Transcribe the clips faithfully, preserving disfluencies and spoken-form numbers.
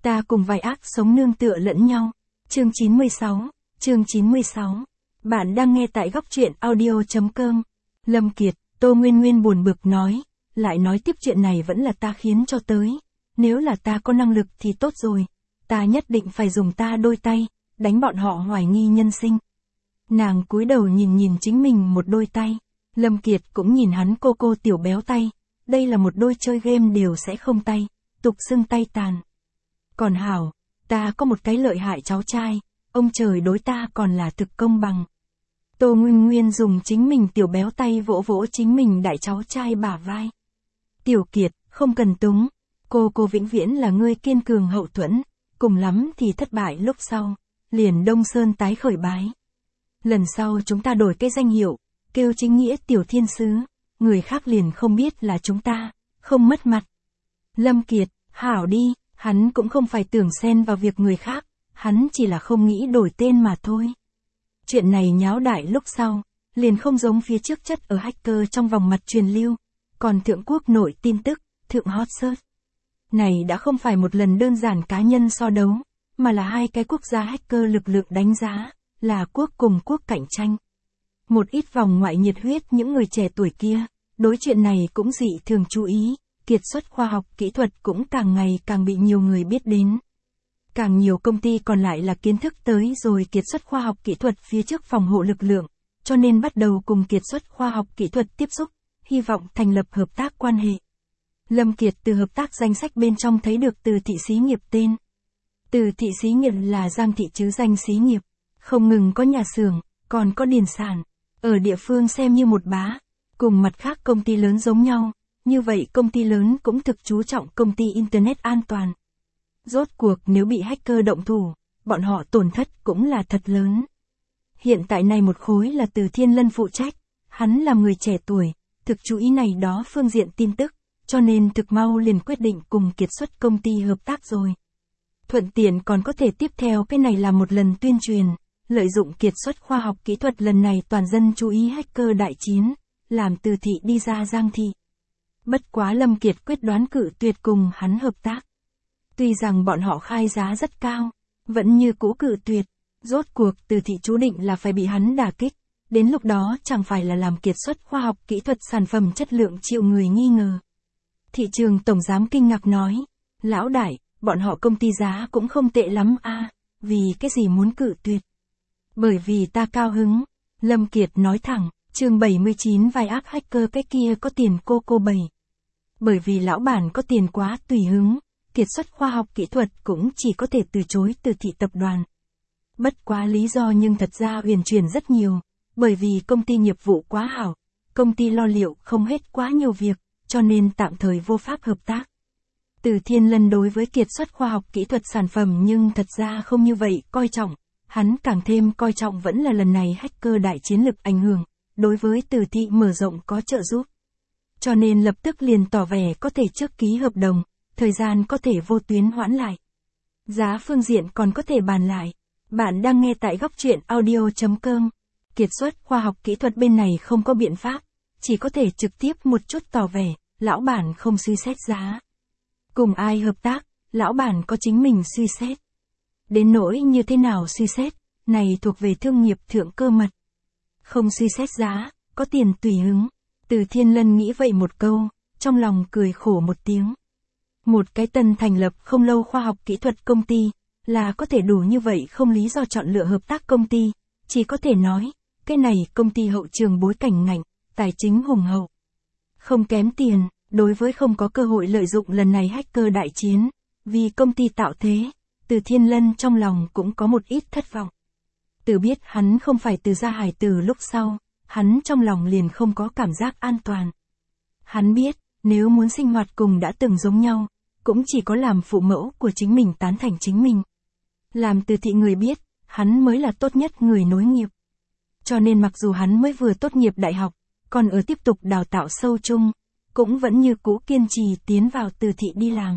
Ta cùng vài ác sống nương tựa lẫn nhau. Chương chín mươi sáu, chương chín mươi sáu. Bạn đang nghe tại góc truyện audio chấm com. Lâm Kiệt, Tô Nguyên Nguyên buồn bực nói, lại nói tiếp chuyện này vẫn là ta khiến cho tới. Nếu là ta có năng lực thì tốt rồi. Ta nhất định phải dùng ta đôi tay, đánh bọn họ hoài nghi nhân sinh. Nàng cúi đầu nhìn nhìn chính mình một đôi tay. Lâm Kiệt cũng nhìn hắn cô cô tiểu béo tay. Đây là một đôi chơi game đều sẽ không tay, tục xưng tay tàn. Còn hảo, ta có một cái lợi hại cháu trai, ông trời đối ta còn là thực công bằng. Tô Nguyên Nguyên dùng chính mình tiểu béo tay vỗ vỗ chính mình đại cháu trai bả vai. Tiểu Kiệt, không cần túng, cô cô vĩnh viễn là ngươi kiên cường hậu thuẫn, cùng lắm thì thất bại lúc sau, liền Đông Sơn tái khởi bái. Lần sau chúng ta đổi cái danh hiệu, kêu chính nghĩa tiểu thiên sứ, người khác liền không biết là chúng ta, không mất mặt. Lâm Kiệt, hảo đi, hắn cũng không phải tưởng xen vào việc người khác, hắn chỉ là không nghĩ đổi tên mà thôi. Chuyện này nháo đại lúc sau, liền không giống phía trước chất ở hacker trong vòng mặt truyền lưu, còn thượng quốc nội tin tức, thượng hot search. Này đã không phải một lần đơn giản cá nhân so đấu, mà là hai cái quốc gia hacker lực lượng đánh giá, là quốc cùng quốc cạnh tranh. Một ít vòng ngoại nhiệt huyết những người trẻ tuổi kia, đối chuyện này cũng dị thường chú ý, kiệt xuất khoa học kỹ thuật cũng càng ngày càng bị nhiều người biết đến. Càng nhiều công ty còn lại là kiến thức tới rồi kiệt xuất khoa học kỹ thuật phía trước phòng hộ lực lượng, cho nên bắt đầu cùng kiệt xuất khoa học kỹ thuật tiếp xúc, hy vọng thành lập hợp tác quan hệ. Lâm Kiệt từ hợp tác danh sách bên trong thấy được Từ thị xí nghiệp tên. Từ thị xí nghiệp là Giang thị chứ danh xí nghiệp, không ngừng có nhà xưởng, còn có điền sản, ở địa phương xem như một bá, cùng mặt khác công ty lớn giống nhau, như vậy công ty lớn cũng thực chú trọng công ty Internet an toàn. Rốt cuộc nếu bị hacker động thủ, bọn họ tổn thất cũng là thật lớn. Hiện tại này một khối là Từ Thiên Lân phụ trách, hắn là người trẻ tuổi, thực chú ý này đó phương diện tin tức, cho nên thực mau liền quyết định cùng kiệt xuất công ty hợp tác rồi. Thuận tiện còn có thể tiếp theo cái này là một lần tuyên truyền, lợi dụng kiệt xuất khoa học kỹ thuật lần này toàn dân chú ý hacker đại chiến, làm Từ thị đi ra Giang thị. Bất quá Lâm Kiệt quyết đoán cự tuyệt cùng hắn hợp tác. Tuy rằng bọn họ khai giá rất cao, vẫn như cũ cự tuyệt, rốt cuộc Từ thị chú định là phải bị hắn đả kích, đến lúc đó chẳng phải là làm kiệt xuất khoa học kỹ thuật sản phẩm chất lượng chịu người nghi ngờ. Thị trường tổng giám kinh ngạc nói, lão đại, bọn họ công ty giá cũng không tệ lắm a, vì cái gì muốn cự tuyệt? Bởi vì ta cao hứng, Lâm Kiệt nói thẳng, chương bảy mươi chín vài ác hacker cái kia có tiền cô cô bảy. Bởi vì lão bản có tiền quá tùy hứng, kiệt xuất khoa học kỹ thuật cũng chỉ có thể từ chối Từ thị tập đoàn. Bất quá lý do nhưng thật ra huyền chuyển rất nhiều, bởi vì công ty nghiệp vụ quá hảo, công ty lo liệu không hết quá nhiều việc, cho nên tạm thời vô pháp hợp tác. Từ Thiên Lân đối với kiệt xuất khoa học kỹ thuật sản phẩm nhưng thật ra không như vậy coi trọng, hắn càng thêm coi trọng vẫn là lần này hacker đại chiến lực ảnh hưởng, đối với Từ thị mở rộng có trợ giúp. Cho nên lập tức liền tỏ vẻ có thể trước ký hợp đồng, thời gian có thể vô tuyến hoãn lại. Giá phương diện còn có thể bàn lại. Bạn đang nghe tại góc truyện audio chấm com. Kiệt xuất khoa học kỹ thuật bên này không có biện pháp, chỉ có thể trực tiếp một chút tỏ vẻ, lão bản không suy xét giá. Cùng ai hợp tác, lão bản có chính mình suy xét. Đến nỗi như thế nào suy xét, này thuộc về thương nghiệp thượng cơ mật. Không suy xét giá, có tiền tùy hứng. Từ Thiên Lân nghĩ vậy một câu, trong lòng cười khổ một tiếng. Một cái tân thành lập không lâu khoa học kỹ thuật công ty, là có thể đủ như vậy không lý do chọn lựa hợp tác công ty, chỉ có thể nói, cái này công ty hậu trường bối cảnh ngạnh, tài chính hùng hậu. Không kém tiền, đối với không có cơ hội lợi dụng lần này hacker đại chiến, vì công ty tạo thế, Từ Thiên Lân trong lòng cũng có một ít thất vọng. Từ biết hắn không phải Từ gia hải tử lúc sau, hắn trong lòng liền không có cảm giác an toàn. Hắn biết, nếu muốn sinh hoạt cùng đã từng giống nhau, cũng chỉ có làm phụ mẫu của chính mình tán thành chính mình. Làm Từ thị người biết, hắn mới là tốt nhất người nối nghiệp. Cho nên mặc dù hắn mới vừa tốt nghiệp đại học, còn ở tiếp tục đào tạo sâu chung, cũng vẫn như cũ kiên trì tiến vào Từ thị đi làm.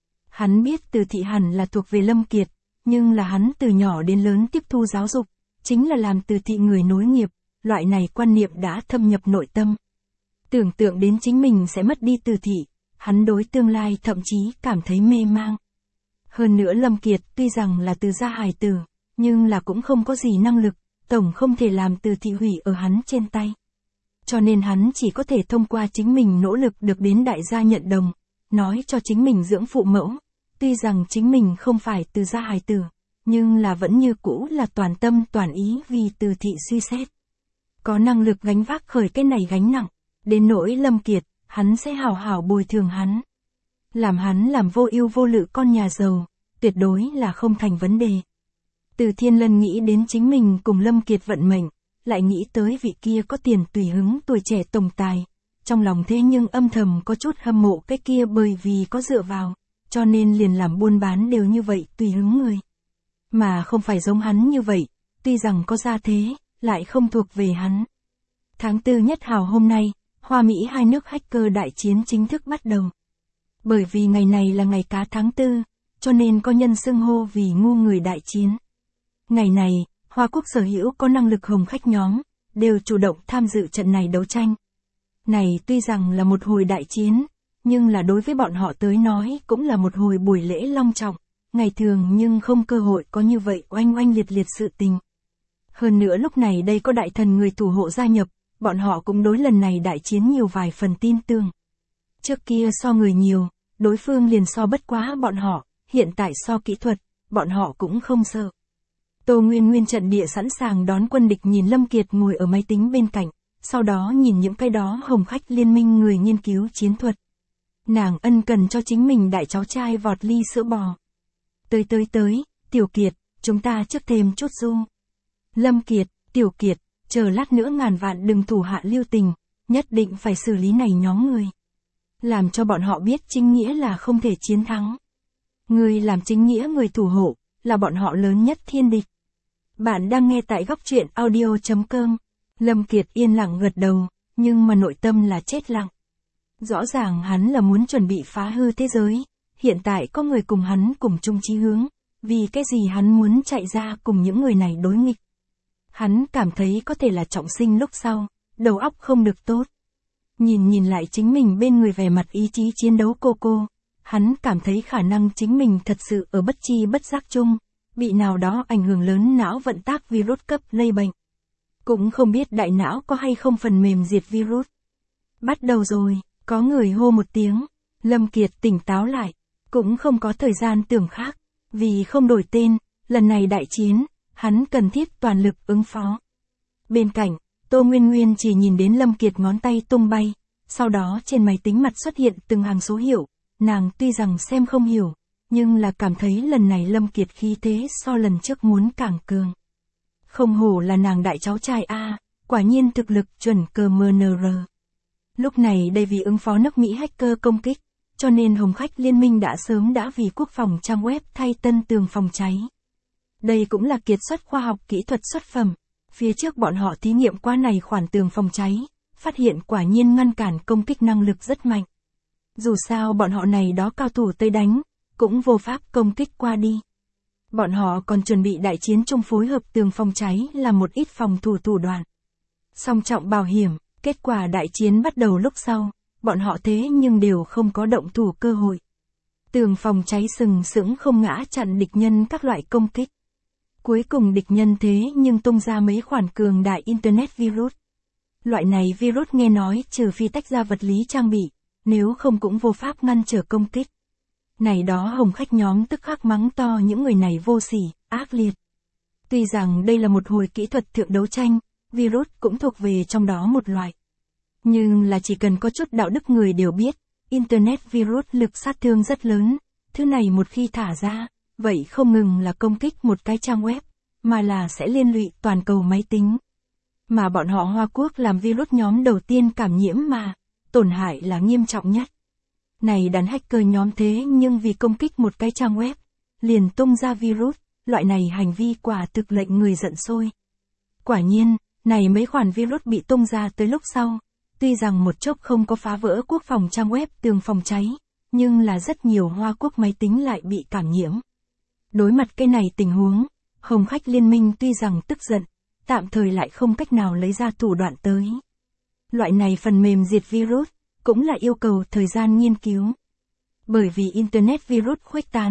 Hắn biết Từ thị hẳn là thuộc về Lâm Kiệt, nhưng là hắn từ nhỏ đến lớn tiếp thu giáo dục, chính là làm Từ thị người nối nghiệp, loại này quan niệm đã thâm nhập nội tâm. Tưởng tượng đến chính mình sẽ mất đi Từ thị, hắn đối tương lai thậm chí cảm thấy mê mang. Hơn nữa Lâm Kiệt tuy rằng là từ gia hài tử, nhưng là cũng không có gì năng lực, tổng không thể làm từ thị hủy ở hắn trên tay. Cho nên hắn chỉ có thể thông qua chính mình nỗ lực được đến đại gia nhận đồng, nói cho chính mình dưỡng phụ mẫu. Tuy rằng chính mình không phải từ gia hài tử, nhưng là vẫn như cũ là toàn tâm toàn ý vì từ thị suy xét. Có năng lực gánh vác khởi cái này gánh nặng, đến nỗi Lâm Kiệt, hắn sẽ hào hảo bồi thường hắn. Làm hắn làm vô ưu vô lự con nhà giàu, tuyệt đối là không thành vấn đề. Từ Thiên Lân nghĩ đến chính mình cùng Lâm Kiệt vận mệnh, lại nghĩ tới vị kia có tiền tùy hứng tuổi trẻ tổng tài. Trong lòng thế nhưng âm thầm có chút hâm mộ cái kia bởi vì có dựa vào, cho nên liền làm buôn bán đều như vậy tùy hứng người. Mà không phải giống hắn như vậy, tuy rằng có gia thế, lại không thuộc về hắn. Tháng tư nhất hào hôm nay, Hoa Mỹ hai nước hacker đại chiến chính thức bắt đầu. Bởi vì ngày này là ngày cá tháng tư, cho nên có nhân xưng hô vì ngu người đại chiến. Ngày này, Hoa Quốc sở hữu có năng lực hồng khách nhóm, đều chủ động tham dự trận này đấu tranh. Này tuy rằng là một hồi đại chiến, nhưng là đối với bọn họ tới nói cũng là một hồi buổi lễ long trọng, ngày thường nhưng không cơ hội có như vậy oanh oanh liệt liệt sự tình. Hơn nữa lúc này đây có đại thần người thủ hộ gia nhập, bọn họ cũng đối lần này đại chiến nhiều vài phần tin tưởng. Trước kia so người nhiều, đối phương liền so bất quá bọn họ, hiện tại so kỹ thuật, bọn họ cũng không sợ. Tô Nguyên Nguyên trận địa sẵn sàng đón quân địch nhìn Lâm Kiệt ngồi ở máy tính bên cạnh, sau đó nhìn những cái đó hồng khách liên minh người nghiên cứu chiến thuật. Nàng ân cần cho chính mình đại cháu trai vọt ly sữa bò. Tới tới tới, Tiểu Kiệt, chúng ta trước thêm chút du. Lâm Kiệt, Tiểu Kiệt, chờ lát nữa ngàn vạn đừng thủ hạ lưu tình, nhất định phải xử lý này nhóm người. Làm cho bọn họ biết chính nghĩa là không thể chiến thắng. Người làm chính nghĩa người thủ hộ, là bọn họ lớn nhất thiên địch. Bạn đang nghe tại góc truyện audio chấm com. Lâm Kiệt yên lặng gật đầu, nhưng mà nội tâm là chết lặng. Rõ ràng hắn là muốn chuẩn bị phá hư thế giới, hiện tại có người cùng hắn cùng chung chí hướng, vì cái gì hắn muốn chạy ra cùng những người này đối nghịch. Hắn cảm thấy có thể là trọng sinh lúc sau, đầu óc không được tốt. Nhìn nhìn lại chính mình bên người vẻ mặt ý chí chiến đấu cô cô, hắn cảm thấy khả năng chính mình thật sự ở bất chi bất giác chung, bị nào đó ảnh hưởng lớn não vận tác virus cấp lây bệnh. Cũng không biết đại não có hay không phần mềm diệt virus. Bắt đầu rồi, có người hô một tiếng, Lâm Kiệt tỉnh táo lại, cũng không có thời gian tưởng khác, vì không đổi tên, lần này đại chiến, hắn cần thiết toàn lực ứng phó. Bên cạnh, Tô Nguyên Nguyên chỉ nhìn đến Lâm Kiệt ngón tay tung bay, sau đó trên máy tính mặt xuất hiện từng hàng số hiệu, nàng tuy rằng xem không hiểu, nhưng là cảm thấy lần này Lâm Kiệt khí thế so lần trước muốn càng cường. Không hổ là nàng đại cháu trai A, quả nhiên thực lực chuẩn cờ em en rờ. Lúc này đây vì ứng phó nước Mỹ hacker công kích, cho nên Hồng Khách Liên minh đã sớm đã vì quốc phòng trang web thay tân tường phòng cháy. Đây cũng là kiệt xuất khoa học kỹ thuật xuất phẩm. Phía trước bọn họ thí nghiệm qua này khoản tường phòng cháy, phát hiện quả nhiên ngăn cản công kích năng lực rất mạnh. Dù sao bọn họ này đó cao thủ Tây đánh, cũng vô pháp công kích qua đi. Bọn họ còn chuẩn bị đại chiến chung phối hợp tường phòng cháy là một ít phòng thủ thủ đoạn. Song trọng bảo hiểm, kết quả đại chiến bắt đầu lúc sau, bọn họ thế nhưng đều không có động thủ cơ hội. Tường phòng cháy sừng sững không ngã chặn địch nhân các loại công kích. Cuối cùng địch nhân thế nhưng tung ra mấy khoản cường đại Internet virus. Loại này virus nghe nói trừ phi tách ra vật lý trang bị, nếu không cũng vô pháp ngăn trở công kích. Này đó Hồng Khách nhóm tức khắc mắng to những người này vô sỉ, ác liệt. Tuy rằng đây là một hồi kỹ thuật thượng đấu tranh, virus cũng thuộc về trong đó một loại. Nhưng là chỉ cần có chút đạo đức người đều biết, Internet virus lực sát thương rất lớn, thứ này một khi thả ra, vậy không ngừng là công kích một cái trang web, mà là sẽ liên lụy toàn cầu máy tính. Mà bọn họ Hoa Quốc làm virus nhóm đầu tiên cảm nhiễm mà, tổn hại là nghiêm trọng nhất. Này đàn hacker nhóm thế nhưng vì công kích một cái trang web, liền tung ra virus, loại này hành vi quả thực lệnh người giận sôi. Quả nhiên, này mấy khoản virus bị tung ra tới lúc sau, tuy rằng một chốc không có phá vỡ quốc phòng trang web tường phòng cháy, nhưng là rất nhiều Hoa Quốc máy tính lại bị cảm nhiễm. Đối mặt cái này tình huống, Hồng Khách Liên minh tuy rằng tức giận, tạm thời lại không cách nào lấy ra thủ đoạn tới. Loại này phần mềm diệt virus, cũng là yêu cầu thời gian nghiên cứu. Bởi vì Internet virus khuếch tán,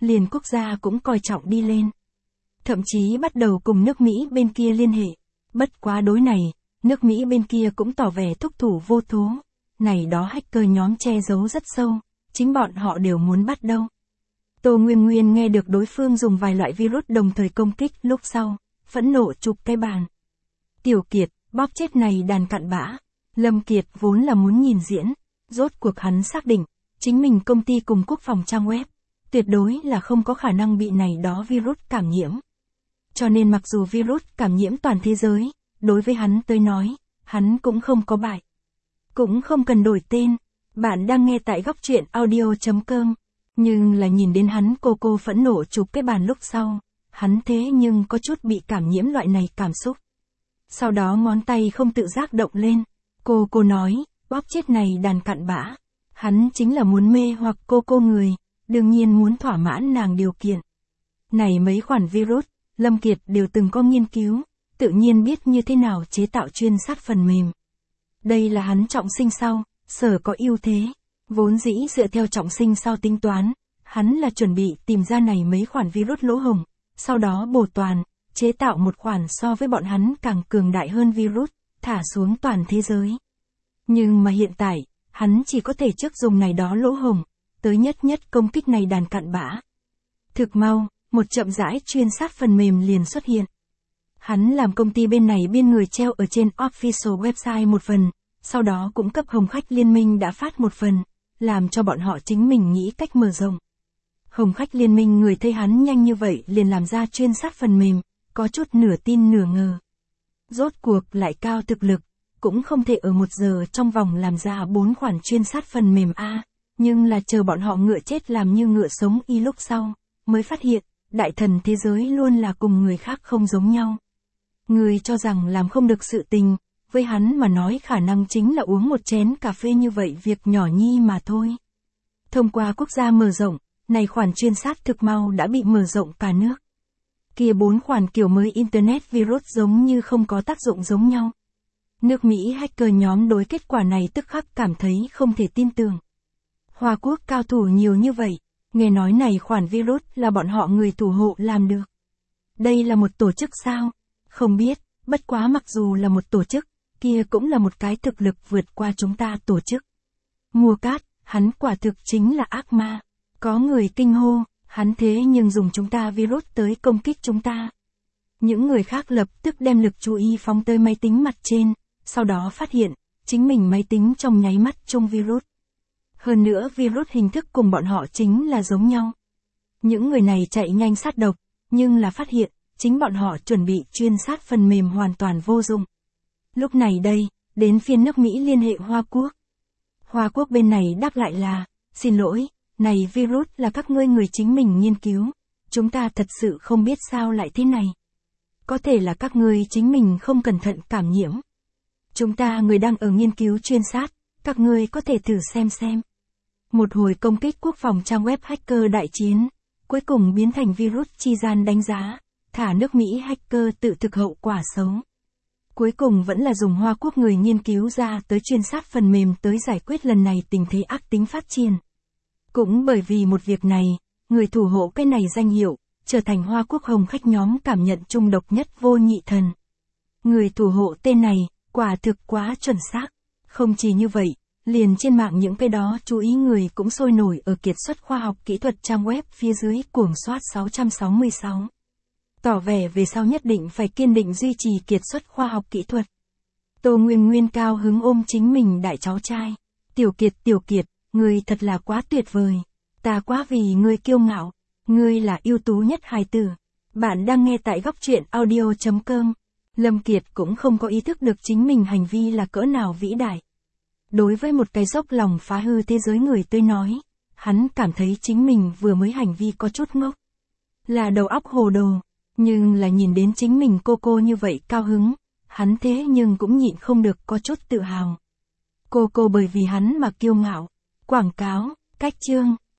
liền quốc gia cũng coi trọng đi lên. Thậm chí bắt đầu cùng nước Mỹ bên kia liên hệ. Bất quá đối này, nước Mỹ bên kia cũng tỏ vẻ thúc thủ vô tố. Này đó hacker nhóm che giấu rất sâu, chính bọn họ đều muốn bắt đâu. Tô Nguyên Nguyên nghe được đối phương dùng vài loại virus đồng thời công kích lúc sau, phẫn nộ chụp cái bàn. Tiểu Kiệt, bóp chết này đàn cặn bã. Lâm Kiệt vốn là muốn nhìn diễn, rốt cuộc hắn xác định, chính mình công ty cùng quốc phòng trang web, tuyệt đối là không có khả năng bị này đó virus cảm nhiễm. Cho nên mặc dù virus cảm nhiễm toàn thế giới, đối với hắn tới nói, hắn cũng không có bại. Cũng không cần đổi tên, bạn đang nghe tại góc truyện audio chấm com. Nhưng là nhìn đến hắn cô cô phẫn nộ chụp cái bàn lúc sau, hắn thế nhưng có chút bị cảm nhiễm loại này cảm xúc. Sau đó ngón tay không tự giác động lên, cô cô nói, bóp chết này đàn cặn bã. Hắn chính là muốn mê hoặc cô cô người, đương nhiên muốn thỏa mãn nàng điều kiện. Này mấy khoản virus, Lâm Kiệt đều từng có nghiên cứu, tự nhiên biết như thế nào chế tạo chuyên sát phần mềm. Đây là hắn trọng sinh sau, sở có ưu thế, vốn dĩ dựa theo trọng sinh sau tính toán, hắn là chuẩn bị tìm ra này mấy khoản virus lỗ hổng, sau đó bổ toàn, chế tạo một khoản so với bọn hắn càng cường đại hơn virus, thả xuống toàn thế giới. Nhưng mà hiện tại, hắn chỉ có thể trước dùng này đó lỗ hổng, tới nhất nhất công kích này đàn cặn bã. Thực mau, một chậm rãi chuyên sát phần mềm liền xuất hiện. Hắn làm công ty bên này biên người treo ở trên official website một phần, sau đó cũng cấp Hồng Khách Liên minh đã phát một phần, làm cho bọn họ chính mình nghĩ cách mở rộng. Hồng Khách Liên minh người thấy hắn nhanh như vậy liền làm ra chuyên sát phần mềm, có chút nửa tin nửa ngờ. Rốt cuộc lại cao thực lực, cũng không thể ở một giờ trong vòng làm ra bốn khoản chuyên sát phần mềm A, nhưng là chờ bọn họ ngựa chết làm như ngựa sống y lúc sau, mới phát hiện, đại thần thế giới luôn là cùng người khác không giống nhau. Người cho rằng làm không được sự tình, với hắn mà nói khả năng chính là uống một chén cà phê như vậy việc nhỏ nhi mà thôi. Thông qua quốc gia mở rộng, này khoản chuyên sát thực mau đã bị mở rộng cả nước. Kia bốn khoản kiểu mới Internet virus giống như không có tác dụng giống nhau. Nước Mỹ hacker nhóm đối kết quả này tức khắc cảm thấy không thể tin tưởng. Hoa Quốc cao thủ nhiều như vậy, nghe nói này khoản virus là bọn họ người thủ hộ làm được. Đây là một tổ chức sao? Không biết, bất quá mặc dù là một tổ chức, kia cũng là một cái thực lực vượt qua chúng ta tổ chức. Mua cát, hắn quả thực chính là ác ma. Có người kinh hô, hắn thế nhưng dùng chúng ta virus tới công kích chúng ta. Những người khác lập tức đem lực chú ý phóng tới máy tính mặt trên, sau đó phát hiện, chính mình máy tính trong nháy mắt chung virus. Hơn nữa virus hình thức cùng bọn họ chính là giống nhau. Những người này chạy nhanh sát độc, nhưng là phát hiện, chính bọn họ chuẩn bị chuyên sát phần mềm hoàn toàn vô dụng. Lúc này đây, đến phiên nước Mỹ liên hệ Hoa Quốc. Hoa Quốc bên này đáp lại là, xin lỗi, này virus là các ngươi người chính mình nghiên cứu, chúng ta thật sự không biết sao lại thế này. Có thể là các ngươi chính mình không cẩn thận cảm nhiễm. Chúng ta người đang ở nghiên cứu chuyên sát, các ngươi có thể thử xem xem. Một hồi công kích quốc phòng trang web hacker đại chiến, cuối cùng biến thành virus chi gian đánh giá, thả nước Mỹ hacker tự thực hậu quả xấu. Cuối cùng vẫn là dùng Hoa Quốc người nghiên cứu ra tới chuyên sát phần mềm tới giải quyết lần này tình thế ác tính phát triển. Cũng bởi vì một việc này, người thủ hộ cái này danh hiệu, trở thành Hoa Quốc Hồng Khách nhóm cảm nhận chung độc nhất vô nhị thần. Người thủ hộ tên này, quả thực quá chuẩn xác. Không chỉ như vậy, liền trên mạng những cái đó chú ý người cũng sôi nổi ở kiệt xuất khoa học kỹ thuật trang web phía dưới cuồng soát sáu trăm sáu mươi sáu. Tỏ vẻ về sau nhất định phải kiên định duy trì kiệt xuất khoa học kỹ thuật. Tô Nguyên Nguyên cao hứng ôm chính mình đại cháu trai. Tiểu Kiệt tiểu Kiệt, ngươi thật là quá tuyệt vời. Ta quá vì ngươi kiêu ngạo. Ngươi là ưu tú nhất hài tử. Bạn đang nghe tại góc truyện audio chấm com. Lâm Kiệt cũng không có ý thức được chính mình hành vi là cỡ nào vĩ đại. Đối với một cái dốc lòng phá hư thế giới người tới nói, hắn cảm thấy chính mình vừa mới hành vi có chút ngốc. Là đầu óc hồ đồ, nhưng là nhìn đến chính mình cô cô như vậy cao hứng, hắn thế nhưng cũng nhịn không được có chút tự hào. Cô cô bởi vì hắn mà kiêu ngạo. Quảng cáo, cách chương.